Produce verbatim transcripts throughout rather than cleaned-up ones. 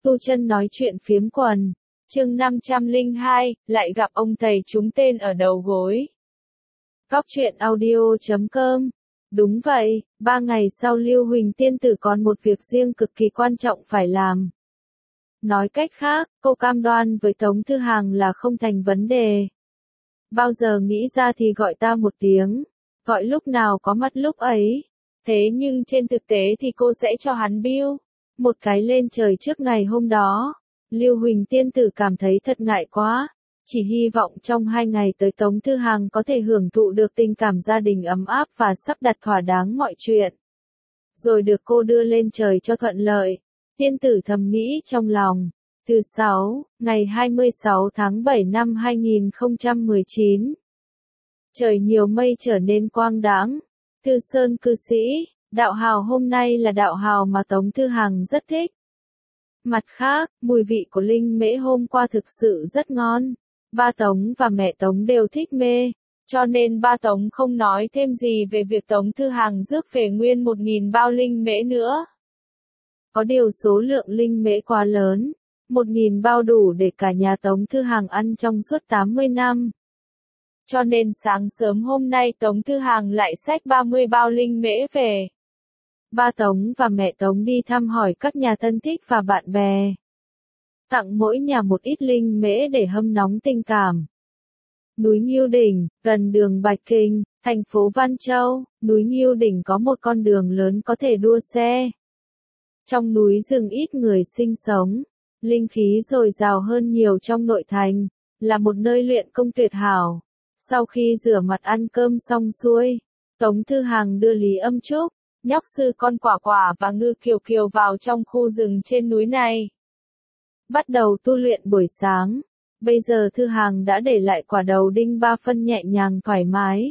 Tu chân nói chuyện phiếm quần. Chương năm trăm lẻ hai, lại gặp ông thầy trúng tên ở đầu gối. Góc truyện audio chấm com. Đúng vậy, ba ngày sau Lưu Huỳnh tiên tử còn một việc riêng cực kỳ quan trọng phải làm. Nói cách khác, cô cam đoan với Tống Thư Hàng là không thành vấn đề. Bao giờ nghĩ ra thì gọi ta một tiếng, gọi lúc nào có mắt lúc ấy. Thế nhưng trên thực tế thì cô sẽ cho hắn bill một cái lên trời trước ngày hôm đó. Lưu Huỳnh tiên tử cảm thấy thật ngại quá, chỉ hy vọng trong hai ngày tới Tống Thư Hàng có thể hưởng thụ được tình cảm gia đình ấm áp và sắp đặt thỏa đáng mọi chuyện. Rồi được cô đưa lên trời cho thuận lợi. Tiên tử thầm nghĩ trong lòng. Thứ sáu, ngày hai mươi sáu tháng bảy năm hai nghìn không trăm mười chín. Trời nhiều mây trở nên quang đãng. Thư Sơn cư sĩ, đạo hào hôm nay là đạo hào mà Tống Thư Hàng rất thích. Mặt khác, mùi vị của linh mễ hôm qua thực sự rất ngon. Ba Tống và mẹ Tống đều thích mê, cho nên ba Tống không nói thêm gì về việc Tống Thư Hàng rước về nguyên một nghìn bao linh mễ nữa. Có điều số lượng linh mễ quá lớn, một nghìn bao đủ để cả nhà Tống Thư Hàng ăn trong suốt tám mươi năm. Cho nên sáng sớm hôm nay Tống Thư Hàng lại xách ba mươi bao linh mễ về. Ba Tống và mẹ Tống đi thăm hỏi các nhà thân thích và bạn bè. Tặng mỗi nhà một ít linh mễ để hâm nóng tình cảm. Núi Ngưu Đỉnh, gần đường Bạch Kinh, thành phố Văn Châu, núi Ngưu Đỉnh có một con đường lớn có thể đua xe. Trong núi rừng ít người sinh sống, linh khí dồi dào hơn nhiều trong nội thành, là một nơi luyện công tuyệt hảo. Sau khi rửa mặt ăn cơm xong xuôi, Tống Thư Hàng đưa Lý Âm Trúc, nhóc sư con Quả Quả và Ngư Kiều Kiều vào trong khu rừng trên núi này. Bắt đầu tu luyện buổi sáng. Bây giờ Thư Hàng đã để lại quả đầu đinh ba phân nhẹ nhàng thoải mái.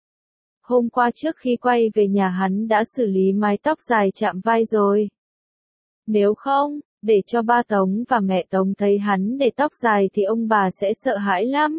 Hôm qua trước khi quay về nhà hắn đã xử lý mái tóc dài chạm vai rồi. Nếu không, để cho ba Tống và mẹ Tống thấy hắn để tóc dài thì ông bà sẽ sợ hãi lắm.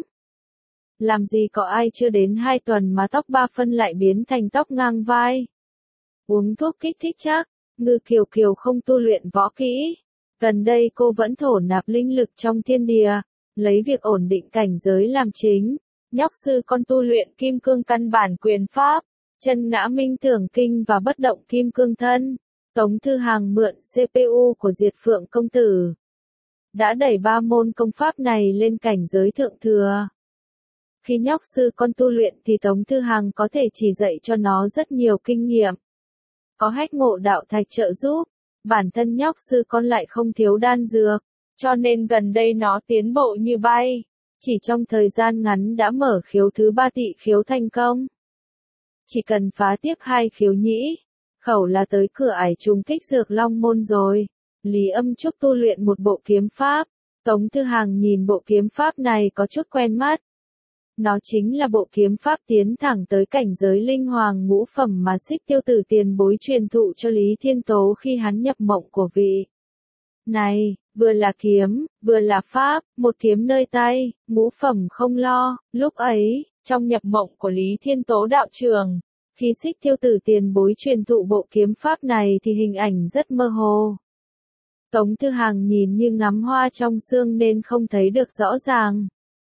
Làm gì có ai chưa đến hai tuần mà tóc ba phân lại biến thành tóc ngang vai. Uống thuốc kích thích chắc. Ngư Kiều Kiều không tu luyện võ kỹ. Gần đây cô vẫn thổ nạp linh lực trong thiên địa, lấy việc ổn định cảnh giới làm chính. Nhóc sư con tu luyện kim cương căn bản quyền pháp, chân ngã minh tưởng kinh và bất động kim cương thân. Tống Thư Hàng mượn xê pê u của Diệt Phượng công tử, đã đẩy ba môn công pháp này lên cảnh giới thượng thừa. Khi nhóc sư con tu luyện thì Tống Thư Hàng có thể chỉ dạy cho nó rất nhiều kinh nghiệm. Có hách ngộ đạo thạch trợ giúp, bản thân nhóc sư con lại không thiếu đan dược, cho nên gần đây nó tiến bộ như bay. Chỉ trong thời gian ngắn đã mở khiếu thứ ba tị khiếu thành công. Chỉ cần phá tiếp hai khiếu nhĩ, khẩu là tới cửa ải trùng kích Dược Long môn rồi. Lý Âm Trúc tu luyện một bộ kiếm pháp. Tống Thư Hàng nhìn bộ kiếm pháp này có chút quen mắt. Nó chính là bộ kiếm pháp tiến thẳng tới cảnh giới linh hoàng ngũ phẩm mà Xích Tiêu Tử tiền bối truyền thụ cho Lý Thiên Tố khi hắn nhập mộng của vị. Này, vừa là kiếm, vừa là pháp, một kiếm nơi tay, ngũ phẩm không lo. Lúc ấy, trong nhập mộng của Lý Thiên Tố đạo trường, khi Xích Tiêu Tử tiền bối truyền thụ bộ kiếm pháp này thì hình ảnh rất mơ hồ. Tống Thư Hàng nhìn như ngắm hoa trong sương nên không thấy được rõ ràng.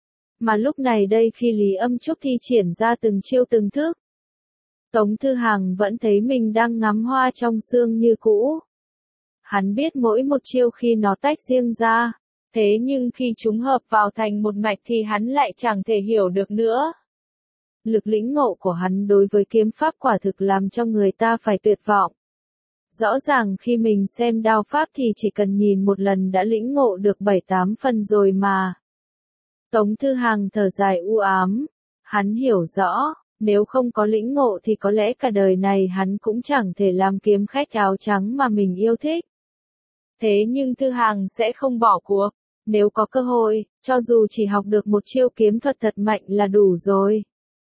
Mà lúc này đây khi Lý Âm Trúc thi triển ra từng chiêu từng thức, Tống Thư Hàng vẫn thấy mình đang ngắm hoa trong sương như cũ. Hắn biết mỗi một chiêu khi nó tách riêng ra, thế nhưng khi chúng hợp vào thành một mạch thì hắn lại chẳng thể hiểu được nữa. Lực lĩnh ngộ của hắn đối với kiếm pháp quả thực làm cho người ta phải tuyệt vọng. Rõ ràng khi mình xem đao pháp thì chỉ cần nhìn một lần đã lĩnh ngộ được bảy tám phần rồi mà. Tống Thư Hàng thở dài u ám. Hắn hiểu rõ, nếu không có lĩnh ngộ thì có lẽ cả đời này hắn cũng chẳng thể làm kiếm khách áo trắng mà mình yêu thích. Thế nhưng Thư Hàng sẽ không bỏ cuộc. Nếu có cơ hội, cho dù chỉ học được một chiêu kiếm thuật thật mạnh là đủ rồi.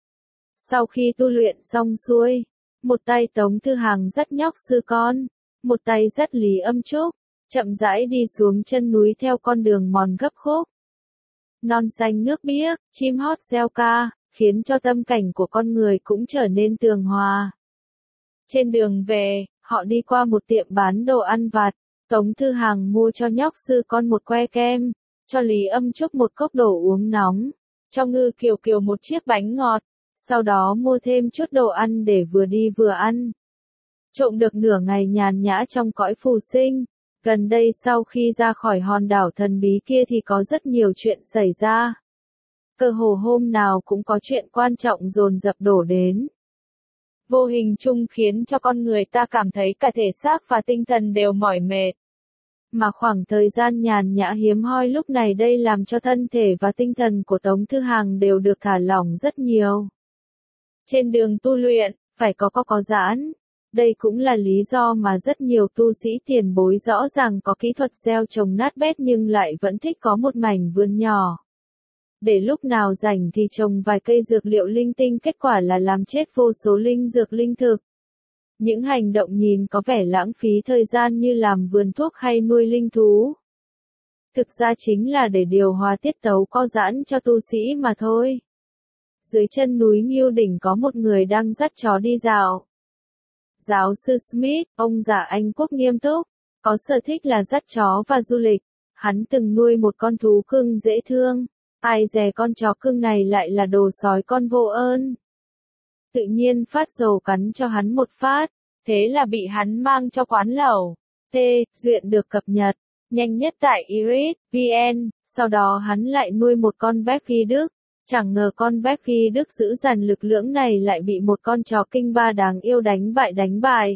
Sau khi tu luyện xong xuôi, một tay Tống Thư Hàng dắt nhóc sư con, một tay dắt Lý Âm Trúc, chậm rãi đi xuống chân núi theo con đường mòn gấp khúc. Non xanh nước biếc, chim hót reo ca, khiến cho tâm cảnh của con người cũng trở nên tường hòa. Trên đường về, họ đi qua một tiệm bán đồ ăn vặt. Tống Thư Hàng mua cho nhóc sư con một que kem, cho Lý Âm Trúc một cốc đồ uống nóng, cho Ngư Kiều Kiều một chiếc bánh ngọt, sau đó mua thêm chút đồ ăn để vừa đi vừa ăn. Trộm được nửa ngày nhàn nhã trong cõi phù sinh, gần đây sau khi ra khỏi hòn đảo thần bí kia thì có rất nhiều chuyện xảy ra. Cơ hồ hôm nào cũng có chuyện quan trọng dồn dập đổ đến. Vô hình chung khiến cho con người ta cảm thấy cả thể xác và tinh thần đều mỏi mệt. Mà khoảng thời gian nhàn nhã hiếm hoi lúc này đây làm cho thân thể và tinh thần của Tống Thư Hàng đều được thả lỏng rất nhiều. Trên đường tu luyện, phải có có có giãn. Đây cũng là lý do mà rất nhiều tu sĩ tiền bối rõ ràng có kỹ thuật gieo trồng nát bét nhưng lại vẫn thích có một mảnh vườn nhỏ. Để lúc nào rảnh thì trồng vài cây dược liệu linh tinh, kết quả là làm chết vô số linh dược linh thực. Những hành động nhìn có vẻ lãng phí thời gian như làm vườn thuốc hay nuôi linh thú. Thực ra chính là để điều hòa tiết tấu co giãn cho tu sĩ mà thôi. Dưới chân núi Ngưu Đỉnh có một người đang dắt chó đi dạo. Giáo sư Smith, ông già Anh Quốc nghiêm túc, có sở thích là dắt chó và du lịch. Hắn từng nuôi một con thú cưng dễ thương. Ai dè con chó cưng này lại là đồ sói con vô ơn. Tự nhiên phát dầu cắn cho hắn một phát, thế là bị hắn mang cho quán lẩu. T, duyện được cập nhật, nhanh nhất tại iris chấm vn, sau đó hắn lại nuôi một con Becky Đức. Chẳng ngờ con Becky Đức dữ dằn lực lưỡng này lại bị một con chó kinh ba đáng yêu đánh bại đánh bại.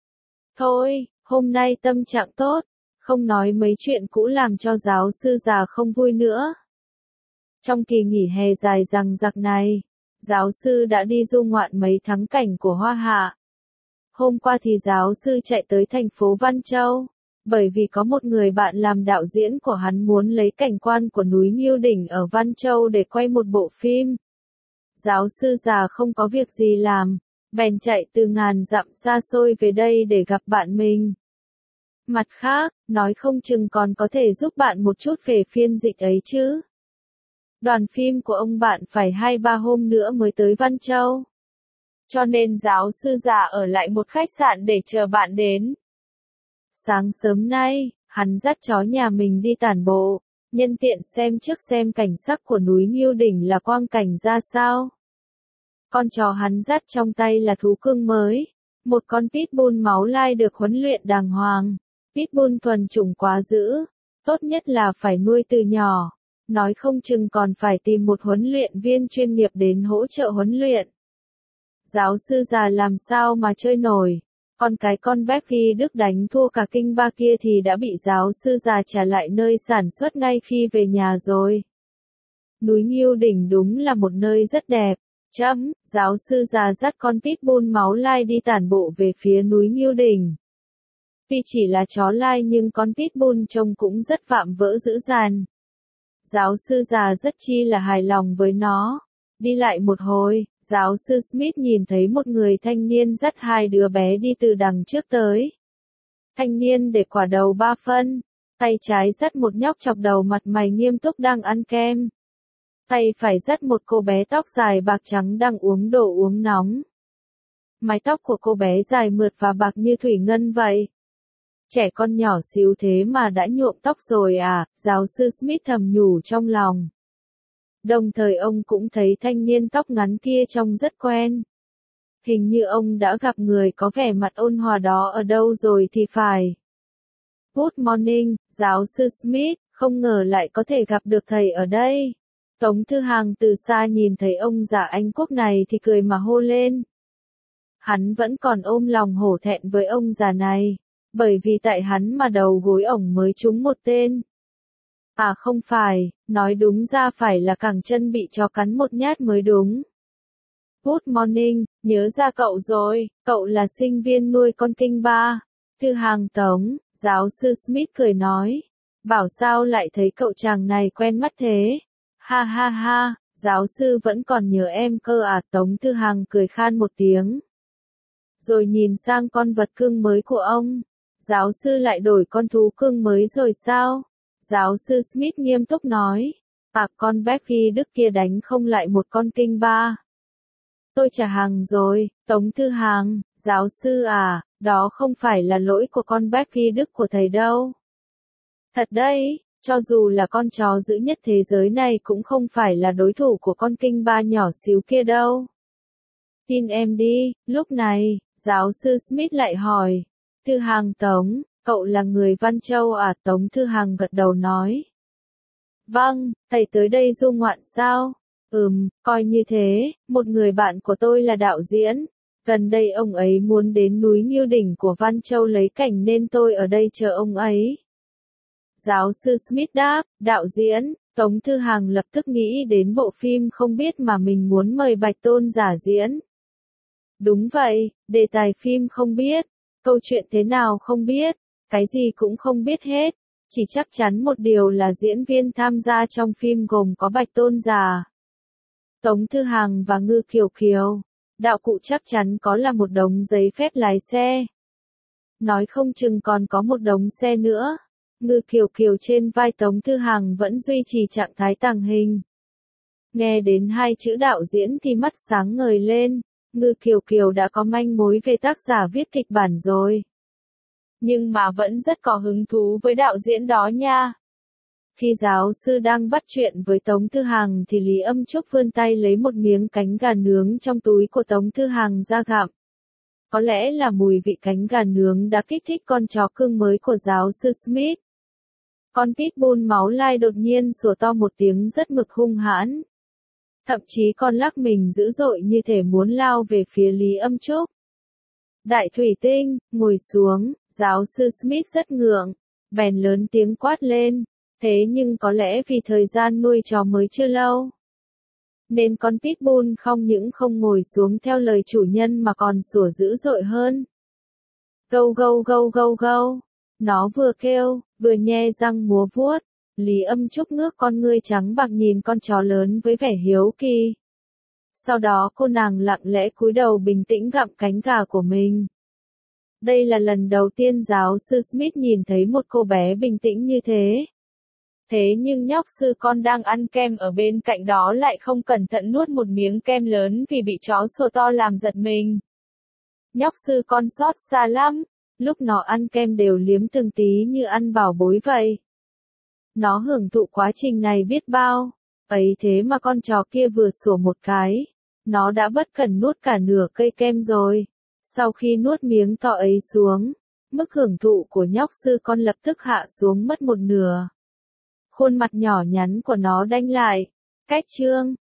Thôi, hôm nay tâm trạng tốt, không nói mấy chuyện cũ làm cho giáo sư già không vui nữa. Trong kỳ nghỉ hè dài dằng dặc này, giáo sư đã đi du ngoạn mấy thắng cảnh của Hoa Hạ. Hôm qua thì giáo sư chạy tới thành phố Văn Châu, bởi vì có một người bạn làm đạo diễn của hắn muốn lấy cảnh quan của núi Ngưu Đỉnh ở Văn Châu để quay một bộ phim. Giáo sư già không có việc gì làm, bèn chạy từ ngàn dặm xa xôi về đây để gặp bạn mình. Mặt khác, nói không chừng còn có thể giúp bạn một chút về phiên dịch ấy chứ. Đoàn phim của ông bạn phải hai ba hôm nữa mới tới Văn Châu. Cho nên giáo sư già ở lại một khách sạn để chờ bạn đến. Sáng sớm nay, hắn dắt chó nhà mình đi tản bộ, nhân tiện xem trước xem cảnh sắc của núi Ngưu Đỉnh là quang cảnh ra sao. Con chó hắn dắt trong tay là thú cưng mới, một con pitbull máu lai được huấn luyện đàng hoàng. Pitbull thuần chủng quá dữ, tốt nhất là phải nuôi từ nhỏ. Nói không chừng còn phải tìm một huấn luyện viên chuyên nghiệp đến hỗ trợ huấn luyện. Giáo sư già làm sao mà chơi nổi, còn cái con Becky Đức đánh thua cả kinh ba kia thì đã bị giáo sư già trả lại nơi sản xuất ngay khi về nhà rồi. Núi Ngưu Đỉnh đúng là một nơi rất đẹp. Chấm, giáo sư già dắt con pitbull máu lai đi tản bộ về phía núi Ngưu Đỉnh. Tuy chỉ là chó lai nhưng con pitbull trông cũng rất vạm vỡ dữ dằn. Giáo sư già rất chi là hài lòng với nó. Đi lại một hồi, giáo sư Smith nhìn thấy một người thanh niên dắt hai đứa bé đi từ đằng trước tới. Thanh niên để quả đầu ba phân, tay trái dắt một nhóc chọc đầu mặt mày nghiêm túc đang ăn kem. Tay phải dắt một cô bé tóc dài bạc trắng đang uống đồ uống nóng. Mái tóc của cô bé dài mượt và bạc như thủy ngân vậy. Trẻ con nhỏ xíu thế mà đã nhuộm tóc rồi à, giáo sư Smith thầm nhủ trong lòng. Đồng thời ông cũng thấy thanh niên tóc ngắn kia trông rất quen. Hình như ông đã gặp người có vẻ mặt ôn hòa đó ở đâu rồi thì phải. Good morning, giáo sư Smith, không ngờ lại có thể gặp được thầy ở đây. Tống Thư Hàng từ xa nhìn thấy ông già Anh Quốc này thì cười mà hô lên. Hắn vẫn còn ôm lòng hổ thẹn với ông già này, bởi vì tại hắn mà đầu gối ổng mới trúng một tên. À không phải, nói đúng ra phải là cẳng chân bị chó cắn một nhát mới đúng. Good morning, nhớ ra cậu rồi, cậu là sinh viên nuôi con kinh ba. Thư Hàng Tống, giáo sư Smith cười nói. Bảo sao lại thấy cậu chàng này quen mắt thế. Ha ha ha, giáo sư vẫn còn nhớ em cơ à. Tống Thư Hàng cười khan một tiếng. Rồi nhìn sang con vật cưng mới của ông. Giáo sư lại đổi con thú cưng mới rồi sao? Giáo sư Smith nghiêm túc nói. À con Becky Đức kia đánh không lại một con kinh ba. Tôi trả hàng rồi, Tống Thư Hàng, Giáo sư à, đó không phải là lỗi của con Becky Đức của thầy đâu. Thật đấy, cho dù là con chó dữ nhất thế giới này cũng không phải là đối thủ của con kinh ba nhỏ xíu kia đâu. Tin em đi, lúc này, giáo sư Smith lại hỏi. Thư Hằng Tống, cậu là người Văn Châu à? Tống Thư Hằng gật đầu nói. Vâng, thầy tới đây du ngoạn sao? Ừm, coi như thế, một người bạn của tôi là đạo diễn. Gần đây ông ấy muốn đến núi Ngưu Đỉnh của Văn Châu lấy cảnh nên tôi ở đây chờ ông ấy. Giáo sư Smith đáp, đạo diễn, Tống Thư Hằng lập tức nghĩ đến bộ phim Không Biết mà mình muốn mời Bạch Tôn giả diễn. Đúng vậy, đề tài phim Không Biết, câu chuyện thế nào không biết, cái gì cũng không biết hết, chỉ chắc chắn một điều là diễn viên tham gia trong phim gồm có Bạch Tôn giả, Tống Thư Hằng và Ngư Kiều Kiều. Đạo cụ chắc chắn có là một đống giấy phép lái xe. Nói không chừng còn có một đống xe nữa. Ngư Kiều Kiều trên vai Tống Thư Hằng vẫn duy trì trạng thái tàng hình. Nghe đến hai chữ đạo diễn thì mắt sáng ngời lên. Ngư Kiều Kiều đã có manh mối về tác giả viết kịch bản rồi. Nhưng mà vẫn rất có hứng thú với đạo diễn đó nha. Khi giáo sư đang bắt chuyện với Tống Thư Hằng thì Lý Âm Trúc vươn tay lấy một miếng cánh gà nướng trong túi của Tống Thư Hằng ra gặm. Có lẽ là mùi vị cánh gà nướng đã kích thích con chó cưng mới của giáo sư Smith. Con pitbull máu lai đột nhiên sủa to một tiếng rất mực hung hãn. Thậm chí con lắc mình dữ dội như thể muốn lao về phía Lý Âm Trúc. Đại Thủy Tinh, ngồi xuống, giáo sư Smith rất ngượng, bèn lớn tiếng quát lên. Thế nhưng có lẽ vì thời gian nuôi chó mới chưa lâu, nên con pitbull không những không ngồi xuống theo lời chủ nhân mà còn sủa dữ dội hơn. Gâu gâu gâu gâu gâu. Nó vừa kêu, vừa nhe răng múa vuốt. Lý Âm Trúc ngước con ngươi trắng bạc nhìn con chó lớn với vẻ hiếu kỳ. Sau đó cô nàng lặng lẽ cúi đầu bình tĩnh gặm cánh gà của mình. Đây là lần đầu tiên giáo sư Smith nhìn thấy một cô bé bình tĩnh như thế. Thế nhưng nhóc sư con đang ăn kem ở bên cạnh đó lại không cẩn thận nuốt một miếng kem lớn vì bị chó sủa to làm giật mình. Nhóc sư con xót xa lắm, lúc nó ăn kem đều liếm từng tí như ăn bảo bối vậy. Nó hưởng thụ quá trình này biết bao, ấy thế mà con chó kia vừa sủa một cái, nó đã bất cẩn nuốt cả nửa cây kem rồi. Sau khi nuốt miếng to ấy xuống, mức hưởng thụ của nhóc sư con lập tức hạ xuống mất một nửa. Khuôn mặt nhỏ nhắn của nó đanh lại. Cách chương